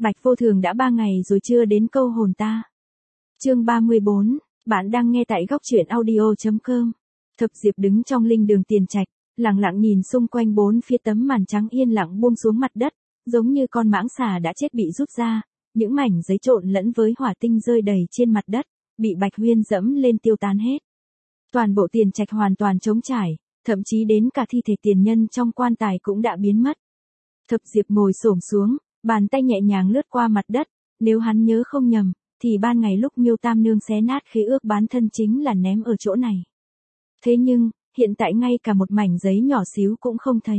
Bạch Vô Thường đã 3 ngày rồi chưa đến câu hồn ta. Chương 34, bạn đang nghe tại góc truyện audio.com. Thập Diệp đứng trong linh đường Tiền Trạch, lặng lặng nhìn xung quanh bốn phía tấm màn trắng yên lặng buông xuống mặt đất, giống như con mãng xà đã chết bị rút ra, những mảnh giấy trộn lẫn với hỏa tinh rơi đầy trên mặt đất, bị Bạch Huyên dẫm lên tiêu tán hết. Toàn bộ Tiền Trạch hoàn toàn trống trải, thậm chí đến cả thi thể tiền nhân trong quan tài cũng đã biến mất. Thập Diệp ngồi xổm xuống, bàn tay nhẹ nhàng lướt qua mặt đất, nếu hắn nhớ không nhầm, thì ban ngày lúc Miêu Tam Nương xé nát khế ước bán thân chính là ném ở chỗ này. Thế nhưng, hiện tại ngay cả một mảnh giấy nhỏ xíu cũng không thấy.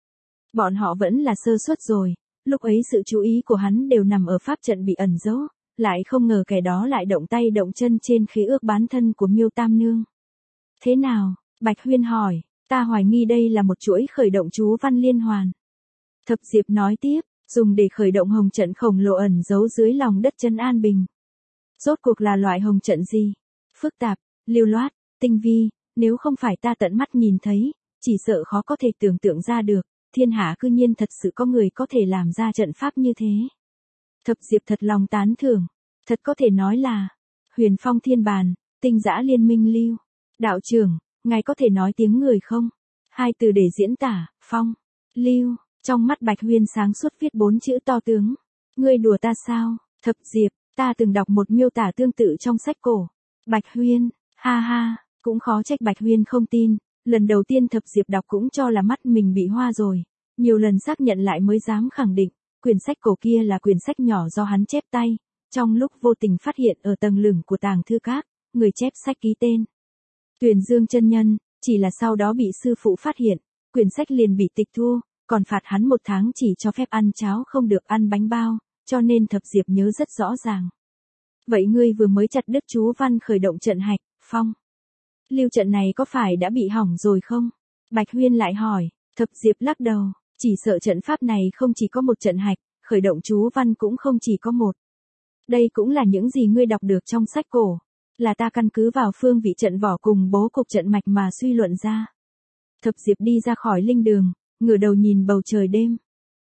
Bọn họ vẫn là sơ suất rồi, lúc ấy sự chú ý của hắn đều nằm ở pháp trận bị ẩn giấu, lại không ngờ kẻ đó lại động tay động chân trên khế ước bán thân của Miêu Tam Nương. Thế nào? Bạch Huyên hỏi, ta hoài nghi đây là một chuỗi khởi động chú văn liên hoàn. Thập Diệp nói tiếp, dùng để khởi động hồng trận khổng lồ ẩn giấu dưới lòng đất Trấn An Bình. Rốt cuộc là loại hồng trận gì? Phức tạp, lưu loát, tinh vi, nếu không phải ta tận mắt nhìn thấy, chỉ sợ khó có thể tưởng tượng ra được, thiên hạ cư nhiên thật sự có người có thể làm ra trận pháp như thế. Thập Diệp thật lòng tán thưởng, thật có thể nói là, huyền phong thiên bàn, tinh dã liên minh lưu. Đạo trưởng, ngài có thể nói tiếng người không? Hai từ để diễn tả, phong, lưu. Trong mắt Bạch Huyên sáng suốt viết 4 chữ to tướng. Ngươi đùa ta sao? Thập Diệp, ta từng đọc một miêu tả tương tự trong sách cổ. Bạch Huyên, ha ha, cũng khó trách Bạch Huyên không tin. Lần đầu tiên Thập Diệp đọc cũng cho là mắt mình bị hoa rồi. Nhiều lần xác nhận lại mới dám khẳng định, quyển sách cổ kia là quyển sách nhỏ do hắn chép tay. Trong lúc vô tình phát hiện ở tầng lửng của tàng thư các, người chép sách ký tên Tuyền Dương chân nhân, chỉ là sau đó bị sư phụ phát hiện, quyển sách liền bị tịch thu. Còn phạt hắn 1 tháng chỉ cho phép ăn cháo không được ăn bánh bao, cho nên Thập Diệp nhớ rất rõ ràng. Vậy ngươi vừa mới chặt đứt chú văn khởi động trận hạch, phong. Lưu trận này có phải đã bị hỏng rồi không? Bạch Huyên lại hỏi, Thập Diệp lắc đầu, chỉ sợ trận pháp này không chỉ có một trận hạch, khởi động chú văn cũng không chỉ có một. Đây cũng là những gì ngươi đọc được trong sách cổ, là ta căn cứ vào phương vị trận vỏ cùng bố cục trận mạch mà suy luận ra. Thập Diệp đi ra khỏi linh đường, ngửa đầu nhìn bầu trời đêm.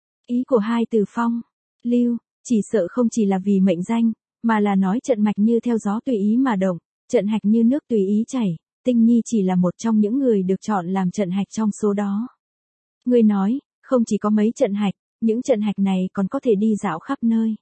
Ý của hai từ phong, lưu, chỉ sợ không chỉ là vì mệnh danh, mà là nói trận mạch như theo gió tùy ý mà động, trận hạch như nước tùy ý chảy, Tinh Nhi chỉ là một trong những người được chọn làm trận hạch trong số đó. Ngươi nói, không chỉ có mấy trận hạch, những trận hạch này còn có thể đi dạo khắp nơi.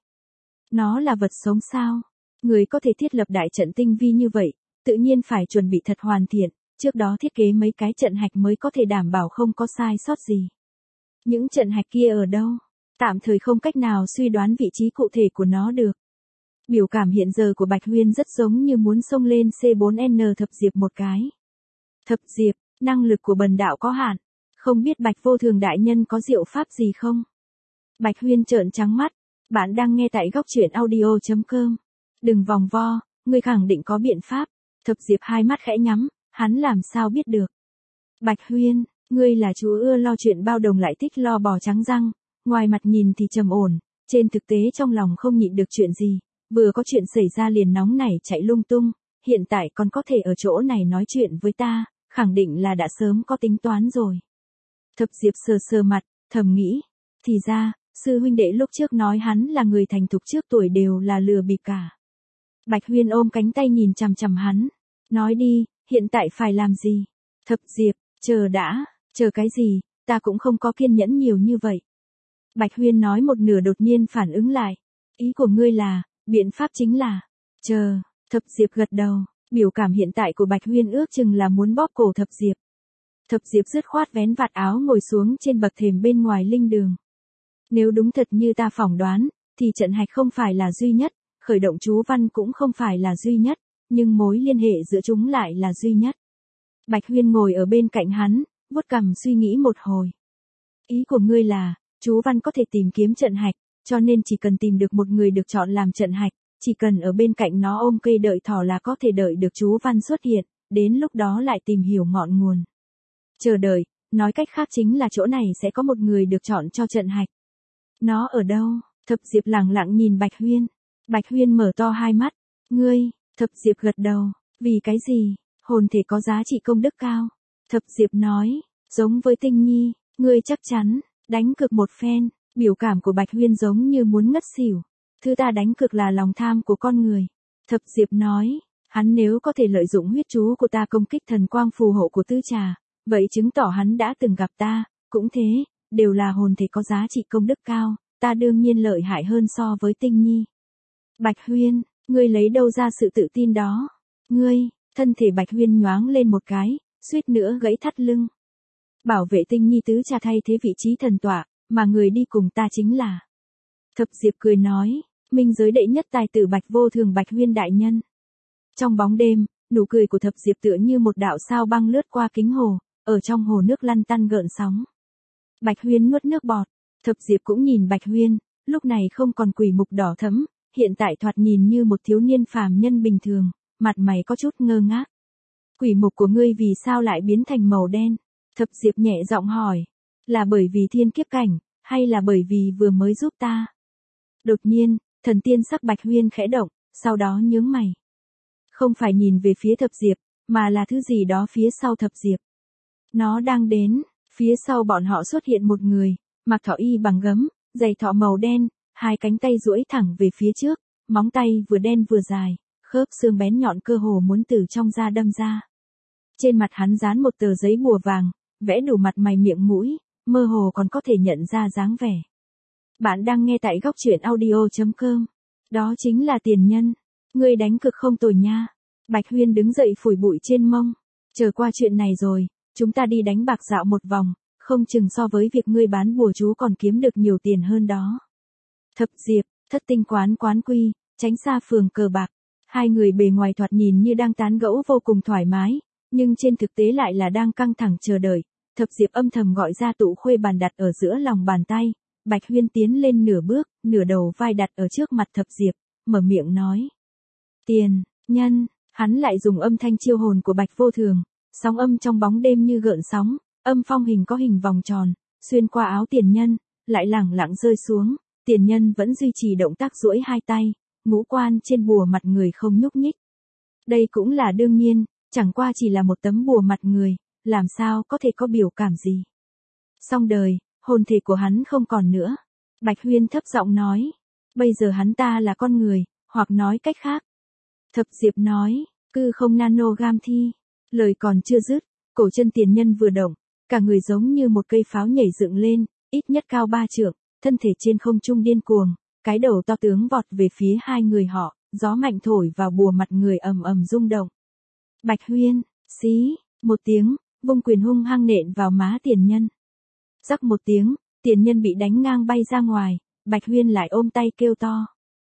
Nó là vật sống sao? Người có thể thiết lập đại trận tinh vi như vậy, tự nhiên phải chuẩn bị thật hoàn thiện. Trước đó thiết kế mấy cái trận hạch mới có thể đảm bảo không có sai sót gì. Những trận hạch kia ở đâu? Tạm thời không cách nào suy đoán vị trí cụ thể của nó được. Biểu cảm hiện giờ của Bạch Huyên rất giống như muốn xông lên C4N Thập Diệp một cái. Thập Diệp, năng lực của bần đạo có hạn. Không biết Bạch Vô Thường đại nhân có diệu pháp gì không? Bạch Huyên trợn trắng mắt. Bạn đang nghe tại góc truyện audio.com. Đừng vòng vo, ngươi khẳng định có biện pháp. Thập Diệp hai mắt khẽ nhắm. Hắn làm sao biết được? Bạch Huyên, ngươi là chú ưa lo chuyện bao đồng lại thích lo bò trắng răng, ngoài mặt nhìn thì trầm ổn, trên thực tế trong lòng không nhịn được chuyện gì, vừa có chuyện xảy ra liền nóng nảy chạy lung tung, hiện tại còn có thể ở chỗ này nói chuyện với ta, khẳng định là đã sớm có tính toán rồi. Thập Diệp sờ sờ mặt, thầm nghĩ, thì ra, sư huynh đệ lúc trước nói hắn là người thành thục trước tuổi đều là lừa bịp cả. Bạch Huyên ôm cánh tay nhìn chằm chằm hắn, nói đi. Hiện tại phải làm gì? Thập Diệp, chờ đã, chờ cái gì, ta cũng không có kiên nhẫn nhiều như vậy. Bạch Huyên nói một nửa đột nhiên phản ứng lại. Ý của ngươi là, biện pháp chính là, chờ, Thập Diệp gật đầu, biểu cảm hiện tại của Bạch Huyên ước chừng là muốn bóp cổ Thập Diệp. Thập Diệp dứt khoát vén vạt áo ngồi xuống trên bậc thềm bên ngoài linh đường. Nếu đúng thật như ta phỏng đoán, thì trận hạch không phải là duy nhất, khởi động chú văn cũng không phải là duy nhất. Nhưng mối liên hệ giữa chúng lại là duy nhất. Bạch Huyên ngồi ở bên cạnh hắn, vuốt cằm suy nghĩ một hồi. Ý của ngươi là, chú văn có thể tìm kiếm trận hạch, cho nên chỉ cần tìm được một người được chọn làm trận hạch, chỉ cần ở bên cạnh nó ôm cây đợi thỏ là có thể đợi được chú văn xuất hiện, đến lúc đó lại tìm hiểu ngọn nguồn. Chờ đợi, nói cách khác chính là chỗ này sẽ có một người được chọn cho trận hạch. Nó ở đâu? Thập Diệp lặng lặng nhìn Bạch Huyên. Bạch Huyên mở to hai mắt. Ngươi. Thập Diệp gật đầu, vì cái gì, hồn thể có giá trị công đức cao. Thập Diệp nói, giống với Tinh Nhi, ngươi chắc chắn, đánh cược một phen, biểu cảm của Bạch Huyên giống như muốn ngất xỉu. Thứ ta đánh cược là lòng tham của con người. Thập Diệp nói, hắn nếu có thể lợi dụng huyết chú của ta công kích thần quang phù hộ của Tư Trà, vậy chứng tỏ hắn đã từng gặp ta, cũng thế, đều là hồn thể có giá trị công đức cao, ta đương nhiên lợi hại hơn so với Tinh Nhi. Bạch Huyên, ngươi lấy đâu ra sự tự tin đó? Ngươi, thân thể Bạch Huyên nhoáng lên một cái, suýt nữa gãy thắt lưng. Bảo vệ Tinh Nhi Tứ Trà thay thế vị trí thần tọa, mà người đi cùng ta chính là. Thập Diệp cười nói, minh giới đệ nhất tài tử Bạch Vô Thường Bạch Huyên đại nhân. Trong bóng đêm, nụ cười của Thập Diệp tựa như một đạo sao băng lướt qua kính hồ, ở trong hồ nước lăn tăn gợn sóng. Bạch Huyên nuốt nước bọt, Thập Diệp cũng nhìn Bạch Huyên, lúc này không còn quỷ mục đỏ thẫm, hiện tại thoạt nhìn như một thiếu niên phàm nhân bình thường, mặt mày có chút ngơ ngác. Quỷ mục của ngươi vì sao lại biến thành màu đen? Thập Diệp nhẹ giọng hỏi, là bởi vì thiên kiếp cảnh, hay là bởi vì vừa mới giúp ta? Đột nhiên, thần tiên sắc Bạch Huyên khẽ động, sau đó nhướng mày. Không phải nhìn về phía Thập Diệp, mà là thứ gì đó phía sau Thập Diệp. Nó đang đến, phía sau bọn họ xuất hiện một người, mặc thọ y bằng gấm, giày thọ màu đen, hai cánh tay duỗi thẳng về phía trước, móng tay vừa đen vừa dài, khớp xương bén nhọn cơ hồ muốn từ trong da đâm ra. Trên mặt hắn dán một tờ giấy bùa vàng, vẽ đủ mặt mày miệng mũi, mơ hồ còn có thể nhận ra dáng vẻ. Bạn đang nghe tại góc truyện audio.com. Đó chính là Tiền Nhân. Ngươi đánh cực không tồi nha. Bạch Huyên đứng dậy phủi bụi trên mông. Chờ qua chuyện này rồi, chúng ta đi đánh bạc dạo một vòng, không chừng so với việc ngươi bán bùa chú còn kiếm được nhiều tiền hơn đó. Thập Diệp, Thất Tinh quán quy, tránh xa phường cờ bạc. Hai người bề ngoài thoạt nhìn như đang tán gẫu vô cùng thoải mái, nhưng trên thực tế lại là đang căng thẳng chờ đợi. Thập Diệp âm thầm gọi ra tụ khuê bàn đặt ở giữa lòng bàn tay. Bạch Huyên tiến lên nửa bước, nửa đầu vai đặt ở trước mặt Thập Diệp, mở miệng nói. Tiền, Nhân, hắn lại dùng âm thanh chiêu hồn của Bạch Vô Thường, sóng âm trong bóng đêm như gợn sóng, âm phong hình có hình vòng tròn, xuyên qua áo Tiền Nhân, lại lẳng lặng rơi xuống, Tiền Nhân vẫn duy trì động tác duỗi hai tay, ngũ quan trên bùa mặt người không nhúc nhích. Đây cũng là đương nhiên, chẳng qua chỉ là một tấm bùa mặt người, làm sao có thể có biểu cảm gì. Xong đời, hồn thể của hắn không còn nữa. Bạch Huyên thấp giọng nói, bây giờ hắn ta là con người, hoặc nói cách khác. Thập Diệp nói, cư không nano gam thi. Lời còn chưa dứt, cổ chân Tiền Nhân vừa động, cả người giống như một cây pháo nhảy dựng lên, ít nhất cao 3 trượng, thân thể trên không trung điên cuồng, cái đầu to tướng vọt về phía hai người họ, gió mạnh thổi vào bùa mặt người ầm ầm rung động. Bạch Huyên, xí, một tiếng, vung quyền hung hăng nện vào má Tiền Nhân. Rắc một tiếng, Tiền Nhân bị đánh ngang bay ra ngoài, Bạch Huyên lại ôm tay kêu to.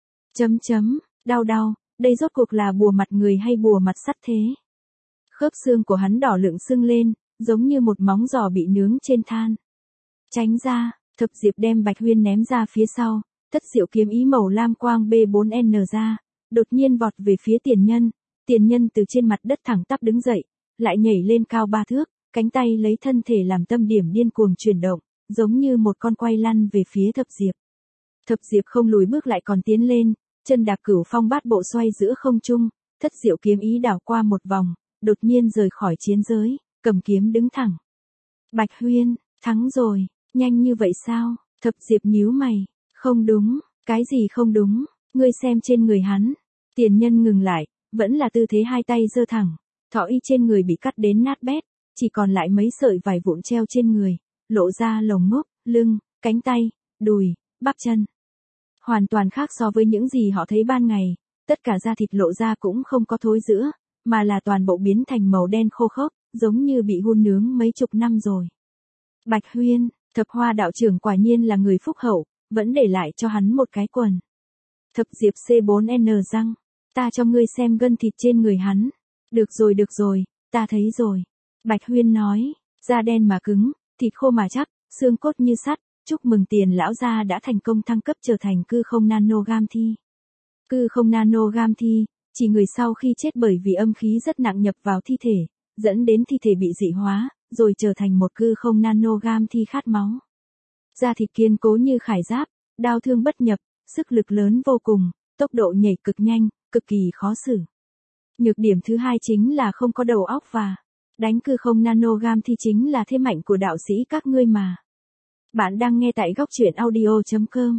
Đau, đây rốt cuộc là bùa mặt người hay bùa mặt sắt thế? Khớp xương của hắn đỏ lựng sưng lên, giống như một móng giò bị nướng trên than. Tránh ra, Thập Diệp đem Bạch Huyên ném ra phía sau, Thất Diệu kiếm ý màu lam quang B4N ra, đột nhiên vọt về phía Tiền Nhân. Tiền Nhân từ trên mặt đất thẳng tắp đứng dậy, lại nhảy lên cao 3 thước, cánh tay lấy thân thể làm tâm điểm điên cuồng chuyển động, giống như một con quay lăn về phía Thập Diệp. Thập Diệp không lùi bước lại còn tiến lên, chân đạp Cửu Phong Bát Bộ xoay giữa không trung, Thất Diệu kiếm ý đảo qua một vòng, đột nhiên rời khỏi chiến giới, cầm kiếm đứng thẳng. Bạch Huyên, thắng rồi, nhanh như vậy sao? Thập Diệp nhíu mày, không đúng, cái gì không đúng, ngươi xem trên người hắn. Tiền Nhân ngừng lại, vẫn là tư thế hai tay giơ thẳng, thọ y trên người bị cắt đến nát bét, chỉ còn lại mấy sợi vải vụn treo trên người, lộ ra lồng ngực, lưng, cánh tay, đùi, bắp chân. Hoàn toàn khác so với những gì họ thấy ban ngày, tất cả da thịt lộ ra cũng không có thối rữa, mà là toàn bộ biến thành màu đen khô khốc, giống như bị hun nướng mấy chục năm rồi. Bạch Huyên, Thập Hoa đạo trưởng quả nhiên là người phúc hậu, vẫn để lại cho hắn một cái quần. Thập Diệp C4N răng, ta cho ngươi xem gân thịt trên người hắn. Được rồi, ta thấy rồi. Bạch Huyên nói, da đen mà cứng, thịt khô mà chắc, xương cốt như sắt, chúc mừng Tiền lão gia đã thành công thăng cấp trở thành cư không nano gam thi. Cư không nano gam thi, chỉ người sau khi chết bởi vì âm khí rất nặng nhập vào thi thể, dẫn đến thi thể bị dị hóa, rồi trở thành một cư không nano gam thi khát máu. Da thịt kiên cố như khải giáp, đao thương bất nhập, sức lực lớn vô cùng, tốc độ nhảy cực nhanh, cực kỳ khó xử. Nhược điểm thứ hai chính là không có đầu óc và đánh cư không nano gam thi chính là thế mạnh của đạo sĩ các ngươi mà. Bạn đang nghe tại góc truyện audio.com.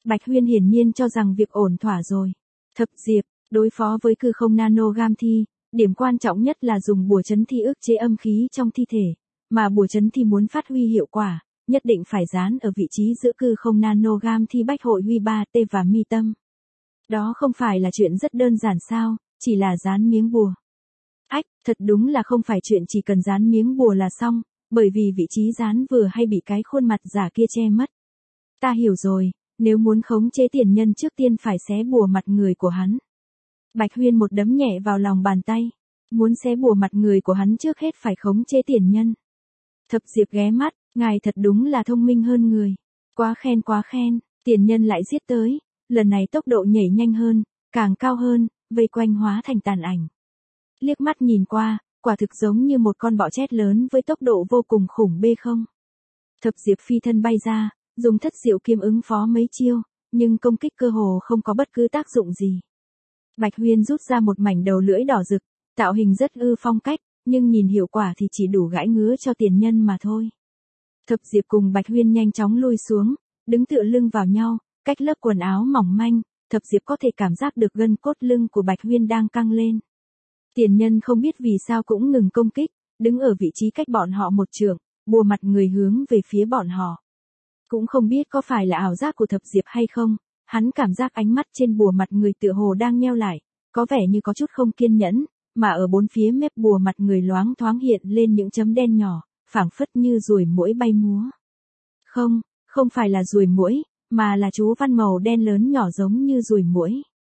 Bạch Huyên hiển nhiên cho rằng việc ổn thỏa rồi. Thập Diệp, đối phó với cư không nano gam thi, điểm quan trọng nhất là dùng bùa chấn thi ức chế âm khí trong thi thể, mà bùa chấn thi muốn phát huy hiệu quả, nhất định phải dán ở vị trí giữa cư không nano gam thi bách hội huy 3T và mi tâm. Đó không phải là chuyện rất đơn giản sao, chỉ là dán miếng bùa. Ách, thật đúng là không phải chuyện chỉ cần dán miếng bùa là xong, bởi vì vị trí dán vừa hay bị cái khuôn mặt giả kia che mất. Ta hiểu rồi, nếu muốn khống chế tiền nhân trước tiên phải xé bùa mặt người của hắn. Bạch Huyên một đấm nhẹ vào lòng bàn tay. Muốn xé bùa mặt người của hắn trước hết phải khống chế tiền nhân. Thập Diệp ghé mắt, ngài thật đúng là thông minh hơn người. Quá khen, tiền nhân lại giết tới, lần này tốc độ nhảy nhanh hơn, càng cao hơn, vây quanh hóa thành tàn ảnh. Liếc mắt nhìn qua, quả thực giống như một con bọ chét lớn với tốc độ vô cùng khủng bê không. Thập Diệp phi thân bay ra, dùng thất diệu kiếm ứng phó mấy chiêu, nhưng công kích cơ hồ không có bất cứ tác dụng gì. Bạch Huyên rút ra một mảnh đầu lưỡi đỏ rực, tạo hình rất ư phong cách, nhưng nhìn hiệu quả thì chỉ đủ gãi ngứa cho tiền nhân mà thôi. Thập Diệp cùng Bạch Huyên nhanh chóng lui xuống, đứng tựa lưng vào nhau, cách lớp quần áo mỏng manh, Thập Diệp có thể cảm giác được gân cốt lưng của Bạch Huyên đang căng lên. Tiền nhân không biết vì sao cũng ngừng công kích, đứng ở vị trí cách bọn họ một trượng, bùa mặt người hướng về phía bọn họ. Cũng không biết có phải là ảo giác của Thập Diệp hay không, hắn cảm giác ánh mắt trên bùa mặt người tựa hồ đang nheo lại, có vẻ như có chút không kiên nhẫn, mà ở bốn phía mép bùa mặt người loáng thoáng hiện lên những chấm đen nhỏ, phảng phất như ruồi muỗi bay múa. Không phải là ruồi muỗi, mà là chú văn màu đen lớn nhỏ giống như ruồi muỗi.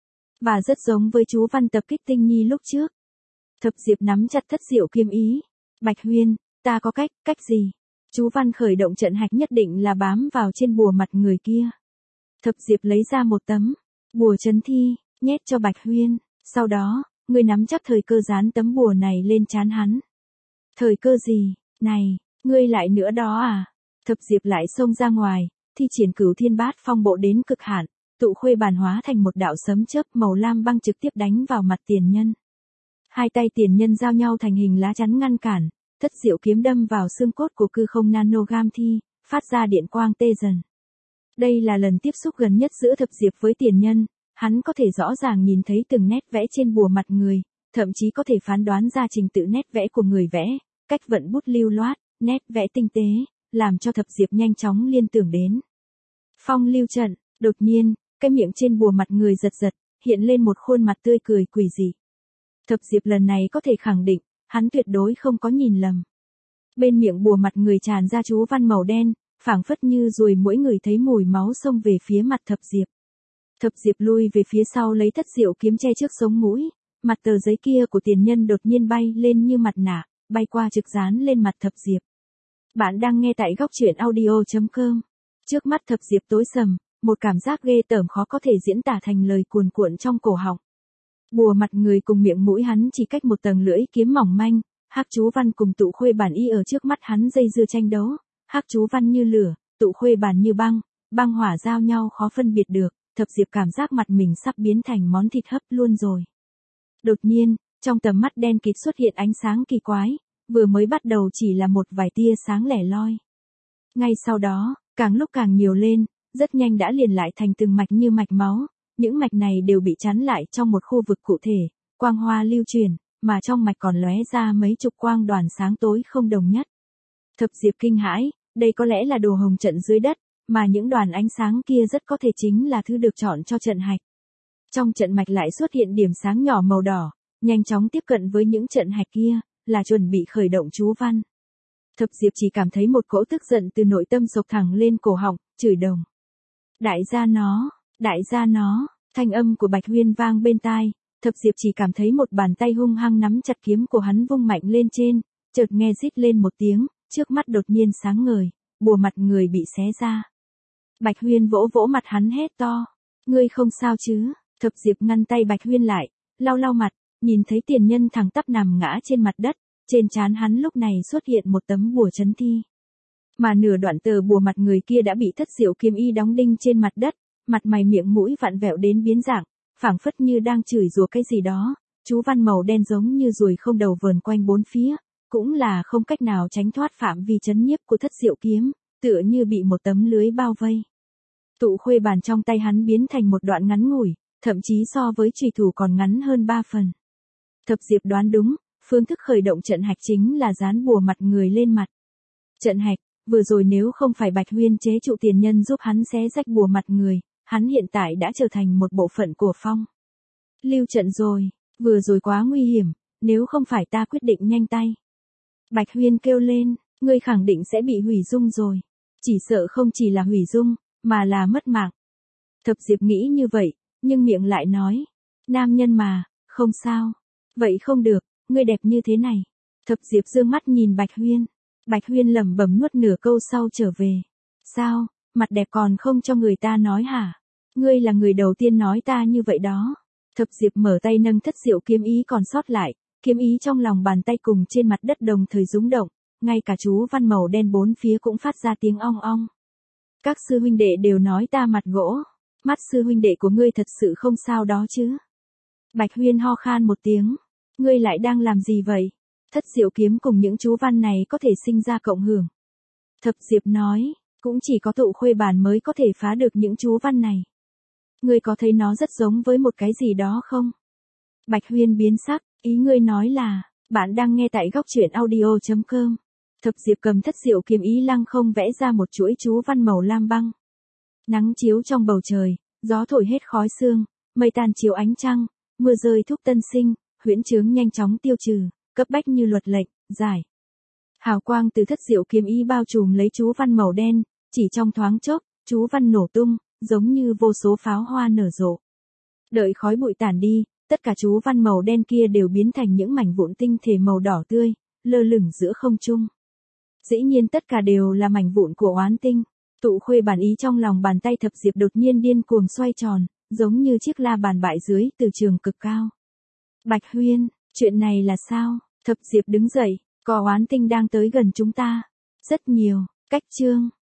Và rất giống với chú văn tập kích tinh nhi lúc trước. Thập Diệp nắm chặt thất diệu kiếm ý. Bạch Huyên, ta có cách gì? Chú văn khởi động trận hạch nhất định là bám vào trên bùa mặt người kia. Thập Diệp lấy ra một tấm bùa chấn thi, nhét cho Bạch Huyên, sau đó, ngươi nắm chắc thời cơ dán tấm bùa này lên trán hắn. Thời cơ gì? Này, ngươi lại nữa đó à? Thập Diệp lại xông ra ngoài, thi triển Cửu Thiên Bát Phong bộ đến cực hạn, tụ khuê bàn hóa thành một đạo sấm chớp màu lam băng trực tiếp đánh vào mặt tiền nhân. Hai tay tiền nhân giao nhau thành hình lá chắn ngăn cản, thất diệu kiếm đâm vào xương cốt của cư không nano gam thi, phát ra điện quang tê dần. Đây là lần tiếp xúc gần nhất giữa Thập Diệp với tiền nhân, hắn có thể rõ ràng nhìn thấy từng nét vẽ trên bùa mặt người, thậm chí có thể phán đoán ra trình tự nét vẽ của người vẽ, cách vận bút lưu loát, nét vẽ tinh tế, làm cho Thập Diệp nhanh chóng liên tưởng đến. Phong lưu trận, đột nhiên, cái miệng trên bùa mặt người giật giật, hiện lên một khuôn mặt tươi cười quỷ dị. Thập Diệp lần này có thể khẳng định, hắn tuyệt đối không có nhìn lầm. Bên miệng bùa mặt người tràn ra chú văn màu đen, phảng phất như ruồi mỗi người thấy mùi máu xông về phía mặt Thập Diệp. Thập Diệp lui về phía sau lấy thất diệu kiếm che trước sống mũi, mặt tờ giấy kia của tiền nhân đột nhiên bay lên như mặt nạ, bay qua trực dán lên mặt Thập Diệp. Bạn đang nghe tại góc truyện audio.com. Trước mắt Thập Diệp tối sầm, một cảm giác ghê tởm khó có thể diễn tả thành lời cuồn cuộn trong cổ họng. Bùa mặt người cùng miệng mũi hắn chỉ cách một tầng lưỡi kiếm mỏng manh, hắc chú văn cùng tụ khuê bản y ở trước mắt hắn dây dưa tranh đấu, hắc chú văn như lửa, tụ khuê bản như băng, băng hỏa giao nhau khó phân biệt được, Thập Diệp cảm giác mặt mình sắp biến thành món thịt hấp luôn rồi. Đột nhiên, trong tầm mắt đen kịt xuất hiện ánh sáng kỳ quái, vừa mới bắt đầu chỉ là một vài tia sáng lẻ loi. Ngay sau đó, càng lúc càng nhiều lên, rất nhanh đã liền lại thành từng mạch như mạch máu, những mạch này đều bị chắn lại trong một khu vực cụ thể, quang hoa lưu truyền, mà trong mạch còn lóe ra mấy chục quang đoàn sáng tối không đồng nhất. Thập Diệp kinh hãi, đây có lẽ là đồ hồng trận dưới đất, mà những đoàn ánh sáng kia rất có thể chính là thứ được chọn cho trận hạch. Trong trận mạch lại xuất hiện điểm sáng nhỏ màu đỏ, nhanh chóng tiếp cận với những trận hạch kia, là chuẩn bị khởi động chú văn. Thập Diệp chỉ cảm thấy một cỗ tức giận từ nội tâm sộc thẳng lên cổ họng, chửi đồng. Đại gia nó, thanh âm của Bạch Huyên vang bên tai, Thập Diệp chỉ cảm thấy một bàn tay hung hăng nắm chặt kiếm của hắn vung mạnh lên trên, chợt nghe rít lên một tiếng, trước mắt đột nhiên sáng ngời, bùa mặt người bị xé ra. Bạch Huyên vỗ vỗ mặt hắn hét to, ngươi không sao chứ? Thập Diệp ngăn tay Bạch Huyên lại, lau lau mặt, nhìn thấy tiền nhân thẳng tắp nằm ngã trên mặt đất, trên trán hắn lúc này xuất hiện một tấm bùa chấn thi. Mà nửa đoạn tờ bùa mặt người kia đã bị thất diệu kiếm y đóng đinh trên mặt đất, mặt mày miệng mũi vặn vẹo đến biến dạng, phảng phất như đang chửi rủa cái gì đó, chú văn màu đen giống như ruồi không đầu vờn quanh bốn phía, cũng là không cách nào tránh thoát phạm vi chấn nhiếp của thất diệu kiếm, tựa như bị một tấm lưới bao vây. Tụ khuê bản trong tay hắn biến thành một đoạn ngắn ngủi, thậm chí so với chùy thủ còn ngắn hơn 3 phần. Thập Diệp đoán đúng, phương thức khởi động trận hạch chính là dán bùa mặt người lên mặt. Trận hạch, vừa rồi nếu không phải Bạch Huyên chế trụ tiền nhân giúp hắn xé rách bùa mặt người, hắn hiện tại đã trở thành một bộ phận của phong. Lưu trận rồi, vừa rồi quá nguy hiểm, nếu không phải ta quyết định nhanh tay. Bạch Huyên kêu lên, ngươi khẳng định sẽ bị hủy dung rồi. Chỉ sợ không chỉ là hủy dung, mà là mất mạng. Thập Diệp nghĩ như vậy, nhưng miệng lại nói, nam nhân mà, không sao. Vậy không được, ngươi đẹp như thế này. Thập Diệp dương mắt nhìn Bạch Huyên. Bạch Huyên lẩm bẩm nuốt nửa câu sau trở về. Sao, mặt đẹp còn không cho người ta nói hả? Ngươi là người đầu tiên nói ta như vậy đó. Thập Diệp mở tay nâng thất diệu kiếm ý còn sót lại, kiếm ý trong lòng bàn tay cùng trên mặt đất đồng thời rúng động, ngay cả chú văn màu đen bốn phía cũng phát ra tiếng ong ong. Các sư huynh đệ đều nói ta mặt gỗ, mắt sư huynh đệ của ngươi thật sự không sao đó chứ? Bạch Huyên ho khan một tiếng, ngươi lại đang làm gì vậy? Thất diệu kiếm cùng những chú văn này có thể sinh ra cộng hưởng. Thập Diệp nói, cũng chỉ có tụ khuê bản mới có thể phá được những chú văn này. Ngươi có thấy nó rất giống với một cái gì đó không? Bạch Huyên biến sắc, ý ngươi nói là, bạn đang nghe tại góc truyện audio.com. Thập Diệp cầm thất diệu kiếm ý lăng không vẽ ra một chuỗi chú văn màu lam băng. Nắng chiếu trong bầu trời, gió thổi hết khói sương, mây tan chiếu ánh trăng, mưa rơi thúc tân sinh, huyễn chướng nhanh chóng tiêu trừ, cấp bách như luật lệnh, giải. Hào quang từ thất diệu kiếm ý bao trùm lấy chú văn màu đen, chỉ trong thoáng chốc, chú văn nổ tung, giống như vô số pháo hoa nở rộ. Đợi khói bụi tản đi, tất cả chú văn màu đen kia đều biến thành những mảnh vụn tinh thể màu đỏ tươi, lơ lửng giữa không trung. Dĩ nhiên tất cả đều là mảnh vụn của oán tinh. Tụ khuê bản ý trong lòng bàn tay Thập Diệp đột nhiên điên cuồng xoay tròn, giống như chiếc la bàn bại dưới từ trường cực cao. Bạch Huyên, chuyện này là sao? Thập Diệp đứng dậy, có oán tinh đang tới gần chúng ta. Rất nhiều, cách chương.